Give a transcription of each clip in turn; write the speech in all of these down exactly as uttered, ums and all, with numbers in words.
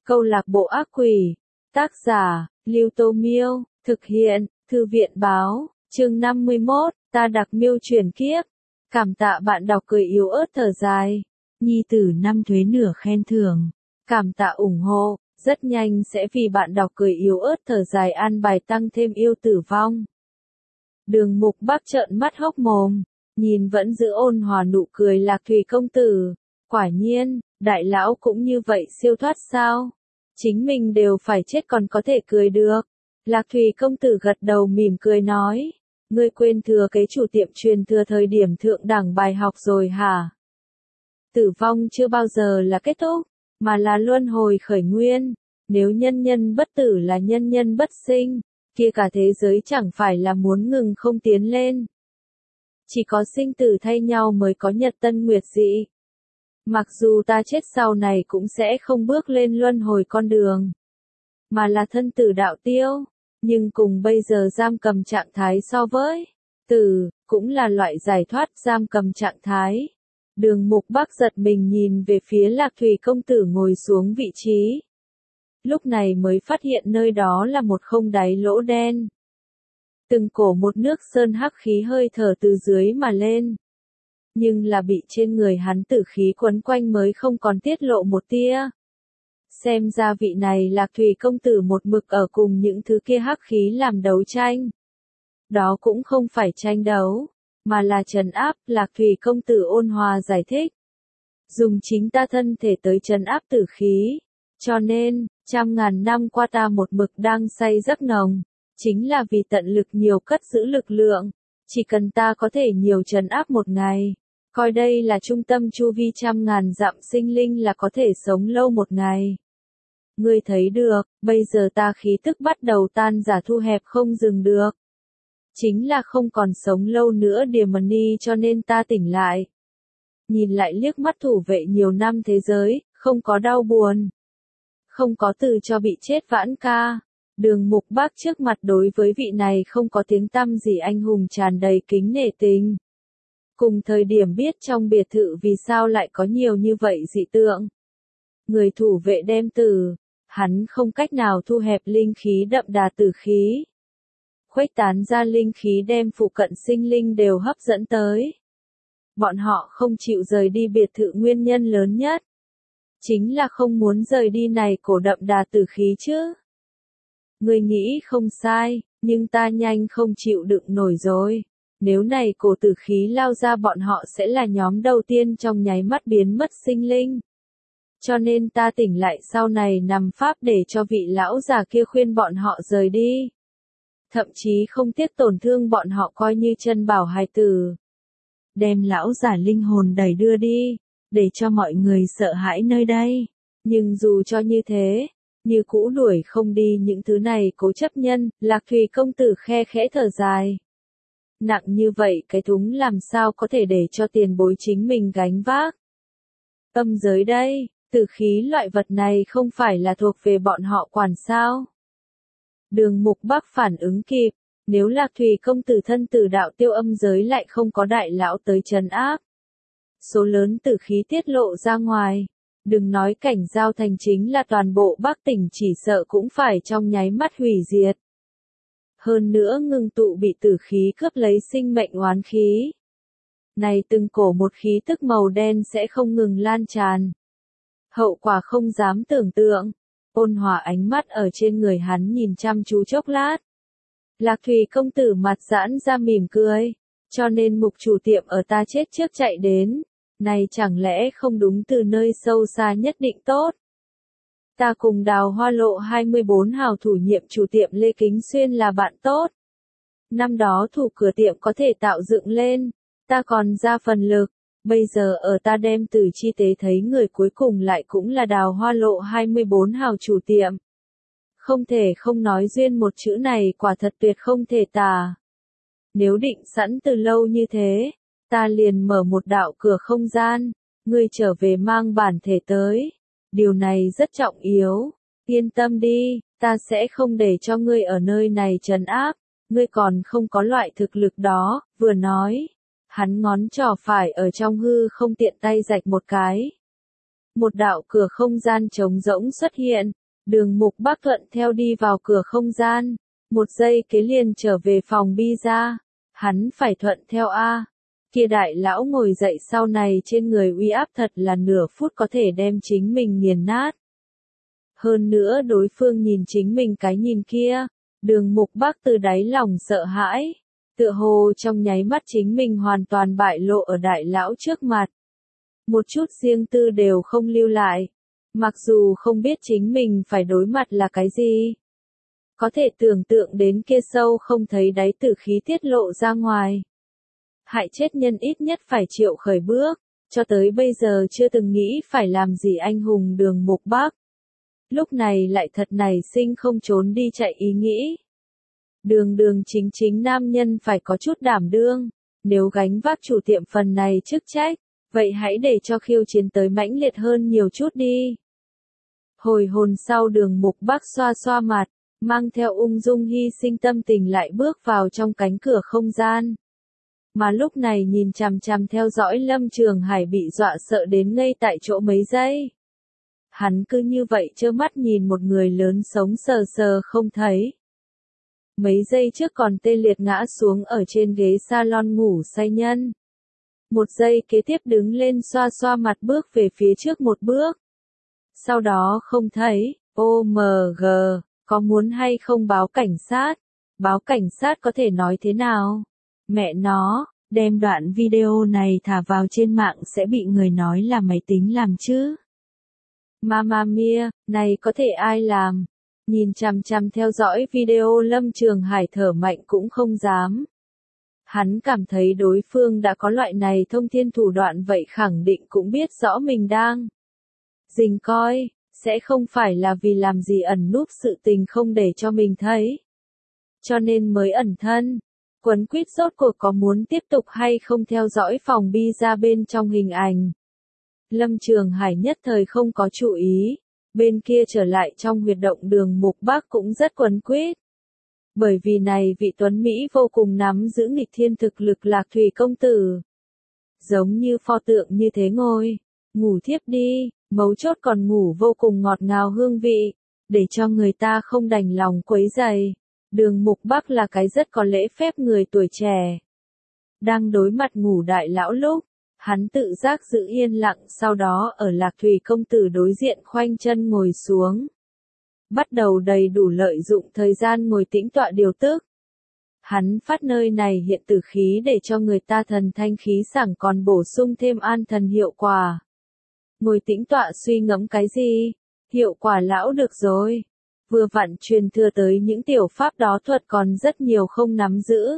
Câu lạc bộ ác quỷ. Tác giả, Lưu Tô Miêu. Thực hiện, Thư viện Báo. Chương năm mươi mốt, ta đặc miêu chuyển kiếp. Cảm tạ bạn đọc cười yếu ớt thở dài. Nhi tử năm thuế nửa khen thưởng. Cảm tạ ủng hộ, rất nhanh sẽ vì bạn đọc cười yếu ớt thở dài an bài tăng thêm yêu tử vong. Đường Mục Bắc trợn mắt hốc mồm, nhìn vẫn giữ ôn hòa nụ cười Lạc Thùy công tử. Quả nhiên, đại lão cũng như vậy siêu thoát sao? Chính mình đều phải chết còn có thể cười được. Lạc Thùy công tử gật đầu mỉm cười nói. Ngươi quên thừa cái chủ tiệm truyền thừa thời điểm thượng đẳng bài học rồi hả? Tử vong chưa bao giờ là kết thúc, mà là luân hồi khởi nguyên. Nếu nhân nhân bất tử là nhân nhân bất sinh, kia cả thế giới chẳng phải là muốn ngừng không tiến lên. Chỉ có sinh tử thay nhau mới có nhật tân nguyệt dị. Mặc dù ta chết sau này cũng sẽ không bước lên luân hồi con đường, mà là thân tử đạo tiêu, nhưng cùng bây giờ giam cầm trạng thái so với tử, cũng là loại giải thoát giam cầm trạng thái. Đường Mục Bắc giật mình nhìn về phía Lạc Thùy công tử ngồi xuống vị trí. Lúc này mới phát hiện nơi đó là một không đáy lỗ đen. Từng cổ một nước sơn hắc khí hơi thở từ dưới mà lên. Nhưng là bị trên người hắn tử khí quấn quanh mới không còn tiết lộ một tia. Xem ra vị này Lạc Thùy công tử một mực ở cùng những thứ kia hắc khí làm đấu tranh. Đó cũng không phải tranh đấu, mà là trấn áp. Lạc Thùy công tử ôn hòa giải thích. Dùng chính ta thân thể tới trấn áp tử khí. Cho nên, trăm ngàn năm qua ta một mực đang say giấc nồng. Chính là vì tận lực nhiều cất giữ lực lượng. Chỉ cần ta có thể nhiều trấn áp một ngày. Coi đây là trung tâm chu vi trăm ngàn dặm sinh linh là có thể sống lâu một ngày. Ngươi thấy được, bây giờ ta khí tức bắt đầu tan giả thu hẹp không dừng được. Chính là không còn sống lâu nữa Diamond cho nên ta tỉnh lại. Nhìn lại liếc mắt thủ vệ nhiều năm thế giới, không có đau buồn. Không có từ cho bị chết vãn ca. Đường Mục Bắc trước mặt đối với vị này không có tiếng tăm gì anh hùng tràn đầy kính nể tình. Cùng thời điểm biết trong biệt thự vì sao lại có nhiều như vậy dị tượng. Người thủ vệ đem từ, hắn không cách nào thu hẹp linh khí đậm đà tử khí. Khuếch tán ra linh khí đem phụ cận sinh linh đều hấp dẫn tới. Bọn họ không chịu rời đi biệt thự nguyên nhân lớn nhất. Chính là không muốn rời đi này cổ đậm đà tử khí chứ. Người nghĩ không sai, nhưng ta nhanh không chịu đựng nổi rồi. Nếu này cổ tử khí lao ra bọn họ sẽ là nhóm đầu tiên trong nháy mắt biến mất sinh linh. Cho nên ta tỉnh lại sau này nằm pháp để cho vị lão già kia khuyên bọn họ rời đi. Thậm chí không tiếc tổn thương bọn họ coi như chân bảo hài tử. Đem lão già linh hồn đẩy đưa đi, để cho mọi người sợ hãi nơi đây. Nhưng dù cho như thế, như cũ đuổi không đi những thứ này cố chấp nhân, Lạc Thùy công tử khe khẽ thở dài. Nặng như vậy cái thúng làm sao có thể để cho tiền bối chính mình gánh vác. Âm giới đây, tử khí loại vật này không phải là thuộc về bọn họ quản sao. Đường Mục Bắc phản ứng kịp, nếu Lạc Thùy công tử thân tử đạo tiêu âm giới lại không có đại lão tới trấn áp. Số lớn tử khí tiết lộ ra ngoài. Đừng nói cảnh giao thành chính là toàn bộ Bắc tỉnh chỉ sợ cũng phải trong nháy mắt hủy diệt. Hơn nữa ngưng tụ bị tử khí cướp lấy sinh mệnh oán khí. Này từng cổ một khí tức màu đen sẽ không ngừng lan tràn. Hậu quả không dám tưởng tượng. Ôn hòa ánh mắt ở trên người hắn nhìn chăm chú chốc lát. Lạc Thùy công tử mặt giãn ra mỉm cười. Cho nên mục chủ tiệm ở ta chết trước chạy đến. Này chẳng lẽ không đúng từ nơi sâu xa nhất định tốt. Ta cùng Đào Hoa Lộ hai mươi bốn hào thủ nhiệm chủ tiệm Lê Kính Xuyên là bạn tốt. Năm đó thủ cửa tiệm có thể tạo dựng lên, ta còn ra phần lực, bây giờ ở ta đem từ chi tế thấy người cuối cùng lại cũng là Đào Hoa Lộ hai mươi bốn hào chủ tiệm. Không thể không nói duyên một chữ này quả thật tuyệt không thể tả. Nếu định sẵn từ lâu như thế, ta liền mở một đạo cửa không gian, ngươi trở về mang bản thể tới. Điều này rất trọng yếu. Yên tâm đi, ta sẽ không để cho ngươi ở nơi này trấn áp. Ngươi còn không có loại thực lực đó, vừa nói. Hắn ngón trỏ phải ở trong hư không tiện tay rạch một cái. Một đạo cửa không gian trống rỗng xuất hiện, Đường Mục Bắc thuận theo đi vào cửa không gian, một giây kế liền trở về phòng bi ra, hắn phải thuận theo a. Kia đại lão ngồi dậy sau này trên người uy áp thật là nửa phút có thể đem chính mình nghiền nát. Hơn nữa đối phương nhìn chính mình cái nhìn kia, Đường Mục Bắc từ đáy lòng sợ hãi, tựa hồ trong nháy mắt chính mình hoàn toàn bại lộ ở đại lão trước mặt. Một chút riêng tư đều không lưu lại, mặc dù không biết chính mình phải đối mặt là cái gì. Có thể tưởng tượng đến kia sâu không thấy đáy tử khí tiết lộ ra ngoài. Hại chết nhân ít nhất phải triệu khởi bước, cho tới bây giờ chưa từng nghĩ phải làm gì anh hùng Đường Mục Bắc. Lúc này lại thật nảy sinh không trốn đi chạy ý nghĩ. Đường đường chính chính nam nhân phải có chút đảm đương, nếu gánh vác chủ tiệm phần này chức trách, vậy hãy để cho khiêu chiến tới mãnh liệt hơn nhiều chút đi. Hồi hồn sau Đường Mục Bắc xoa xoa mặt, mang theo ung dung hy sinh tâm tình lại bước vào trong cánh cửa không gian. Mà lúc này nhìn chằm chằm theo dõi Lâm Trường Hải bị dọa sợ đến ngây tại chỗ mấy giây. Hắn cứ như vậy trơ mắt nhìn một người lớn sống sờ sờ không thấy. Mấy giây trước còn tê liệt ngã xuống ở trên ghế salon ngủ say nhân. Một giây kế tiếp đứng lên xoa xoa mặt bước về phía trước một bước. Sau đó không thấy, ô em giê, có muốn hay không báo cảnh sát? Báo cảnh sát có thể nói thế nào? Mẹ nó, đem đoạn video này thả vào trên mạng sẽ bị người nói là máy tính làm chứ. Mamma mia, này có thể ai làm? Nhìn chằm chằm theo dõi video Lâm Trường Hải thở mạnh cũng không dám. Hắn cảm thấy đối phương đã có loại này thông thiên thủ đoạn vậy khẳng định cũng biết rõ mình đang rình coi, sẽ không phải là vì làm gì ẩn núp sự tình không để cho mình thấy. Cho nên mới ẩn thân. Quấn quýt rốt cuộc có muốn tiếp tục hay không theo dõi phòng bi ra bên trong hình ảnh. Lâm Trường Hải nhất thời không có chú ý, bên kia trở lại trong huyệt động Đường Mục Bắc cũng rất quấn quýt. Bởi vì này vị tuấn Mỹ vô cùng nắm giữ nghịch thiên thực lực Lạc Thủy công tử. Giống như pho tượng như thế ngồi, ngủ thiếp đi, mấu chốt còn ngủ vô cùng ngọt ngào hương vị, để cho người ta không đành lòng quấy rầy. Đường Mục Bắc là cái rất có lễ phép người tuổi trẻ. Đang đối mặt ngủ đại lão lúc, hắn tự giác giữ yên lặng sau đó ở Lạc Thủy công tử đối diện khoanh chân ngồi xuống. Bắt đầu đầy đủ lợi dụng thời gian ngồi tĩnh tọa điều tức. Hắn phát nơi này hiện tử khí để cho người ta thần thanh khí sảng còn bổ sung thêm an thần hiệu quả. Ngồi tĩnh tọa suy ngẫm cái gì? Hiệu quả lão được rồi. Vừa vặn truyền thừa tới những tiểu pháp đó thuật còn rất nhiều không nắm giữ.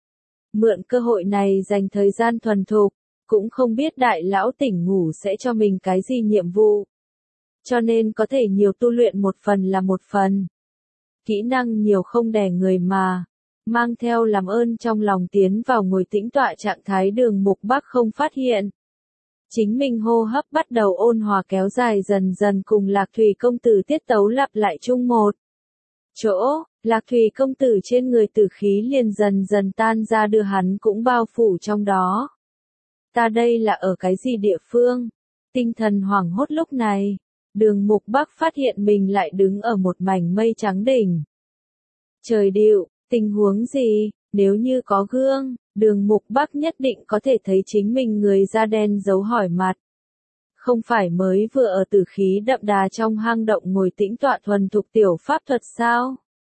Mượn cơ hội này dành thời gian thuần thục, cũng không biết đại lão tỉnh ngủ sẽ cho mình cái gì nhiệm vụ. Cho nên có thể nhiều tu luyện một phần là một phần. Kỹ năng nhiều không đè người mà. Mang theo làm ơn trong lòng tiến vào ngồi tĩnh tọa trạng thái Đường Mục Bắc không phát hiện. Chính mình hô hấp bắt đầu ôn hòa kéo dài dần dần cùng Lạc Thủy công tử tiết tấu lặp lại chung một chỗ, Lạc Thủy công tử trên người tử khí liền dần dần tan ra đưa hắn cũng bao phủ trong đó. Ta đây là ở cái gì địa phương? Tinh thần hoảng hốt lúc này, Đường Mục Bắc phát hiện mình lại đứng ở một mảnh mây trắng đỉnh. Trời điệu, tình huống gì, nếu như có gương, Đường Mục Bắc nhất định có thể thấy chính mình người da đen giấu hỏi mặt. Không phải mới vừa ở tử khí đậm đà trong hang động ngồi tĩnh tọa thuần thục tiểu pháp thuật sao?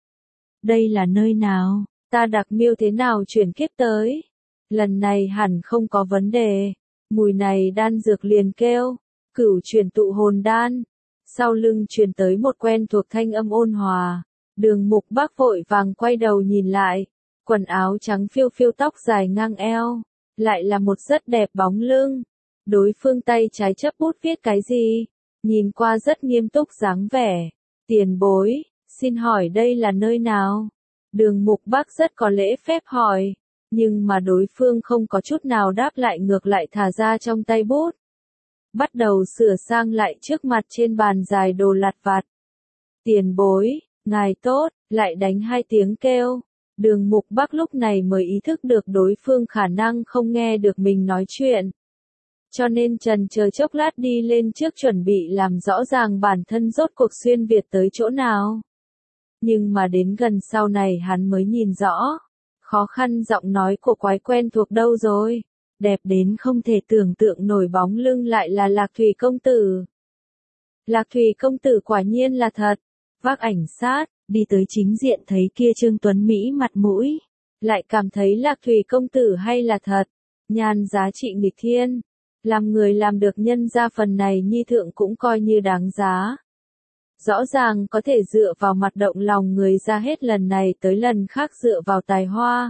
Đây là nơi nào? Ta đặc miêu thế nào chuyển kiếp tới? Lần này hẳn không có vấn đề. Mùi này đan dược liền kêu. Cửu chuyển tụ hồn đan. Sau lưng truyền tới một quen thuộc thanh âm ôn hòa. Đường Mục Bắc vội vàng quay đầu nhìn lại. Quần áo trắng phiêu phiêu tóc dài ngang eo. Lại là một rất đẹp bóng lưng. Đối phương tay trái chấp bút viết cái gì? Nhìn qua rất nghiêm túc dáng vẻ. Tiền bối, xin hỏi đây là nơi nào? Đường Mục Bắc rất có lễ phép hỏi. Nhưng mà đối phương không có chút nào đáp lại ngược lại thả ra trong tay bút. Bắt đầu sửa sang lại trước mặt trên bàn dài đồ lặt vặt. Tiền bối, ngài tốt, lại đánh hai tiếng kêu. Đường Mục Bắc lúc này mới ý thức được đối phương khả năng không nghe được mình nói chuyện. cho nên trần chờ chốc lát đi lên trước chuẩn bị làm rõ ràng bản thân rốt cuộc xuyên Việt tới chỗ nào. Nhưng mà đến gần sau này hắn mới nhìn rõ, khó khăn giọng nói của quái quen thuộc đâu rồi, đẹp đến không thể tưởng tượng nổi bóng lưng lại là Lạc Thủy công tử. Lạc Thủy công tử quả nhiên là thật, vác ảnh sát, đi tới chính diện thấy kia Trương Tuấn Mỹ mặt mũi, lại cảm thấy Lạc Thủy công tử hay là thật, nhan giá trị nghịch thiên, làm người làm được nhân ra phần này nhi thượng cũng coi như đáng giá. Rõ ràng có thể dựa vào mặt động lòng người ra hết lần này tới lần khác dựa vào tài hoa.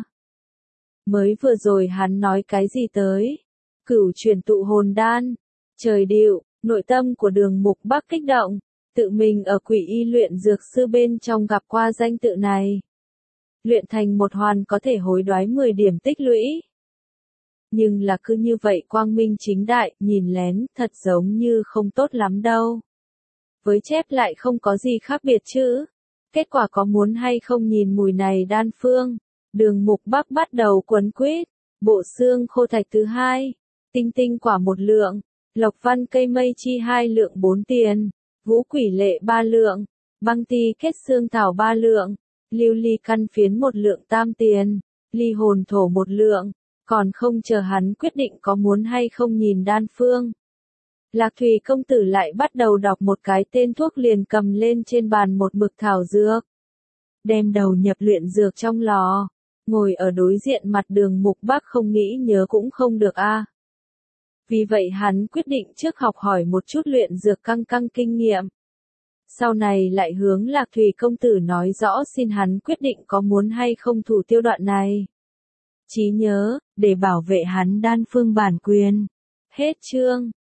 Mới vừa rồi hắn nói cái gì tới? Cửu chuyển tụ hồn đan, trời điệu, nội tâm của Đường Mục Bắc kích động, tự mình ở Quỷ Y luyện dược sư bên trong gặp qua danh tự này. Luyện thành một hoàn có thể hối đoái mười điểm tích lũy. Nhưng là cứ như vậy quang minh chính đại, nhìn lén, thật giống như không tốt lắm đâu. Với chép lại không có gì khác biệt chứ. Kết quả có muốn hay không nhìn mùi này đan phương. Đường Mục Bắc bắt đầu quấn quýt, bộ xương khô thạch thứ hai, tinh tinh quả một lượng, lộc văn cây mây chi hai lượng bốn tiền, vũ quỷ lệ ba lượng, băng ti kết xương thảo ba lượng, lưu ly căn phiến một lượng tam tiền, ly hồn thổ một lượng, còn không chờ hắn quyết định có muốn hay không nhìn đan phương. Lạc Thủy công tử lại bắt đầu đọc một cái tên thuốc liền cầm lên trên bàn một mực thảo dược. Đem đầu nhập luyện dược trong lò, ngồi ở đối diện mặt Đường Mục Bắc không nghĩ nhớ cũng không được a. Vì vậy hắn quyết định trước học hỏi một chút luyện dược căng căng kinh nghiệm. Sau này lại hướng Lạc Thủy công tử nói rõ xin hắn quyết định có muốn hay không thủ tiêu đoạn này. Chí nhớ, để bảo vệ hắn đan phương bản quyền. Hết chương.